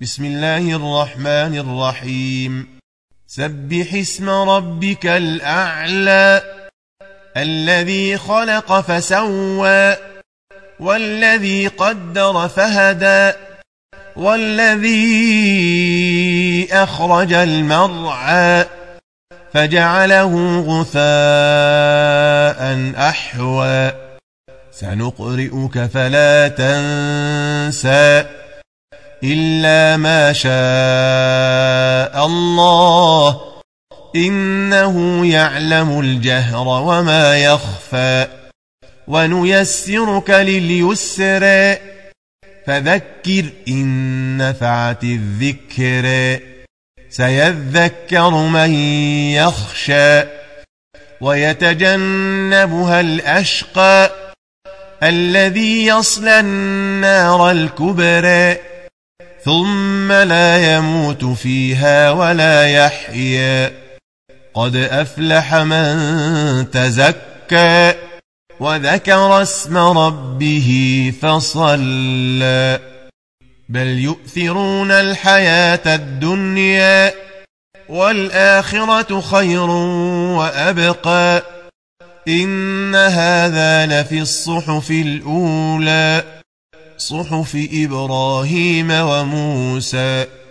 بسم الله الرحمن الرحيم سبح اسم ربك الأعلى الذي خلق فسوى والذي قدر فهدى والذي أخرج المرعى فجعله غثاء أحوى سنقرئك فلا تنسى إلا ما شاء الله إنه يعلم الجهر وما يخفى ونيسرك لليسر فذكر إن نفعت الذكر سيذكر من يخشى ويتجنبها الأشقى الذي يصلى النار الكبرى ثم لا يموت فيها ولا يحيا قد أفلح من تزكى وذكر اسم ربه فصلى بل يؤثرون الحياة الدنيا والآخرة خير وأبقى إن هذا لفي الصحف الأولى صحف إبراهيم وموسى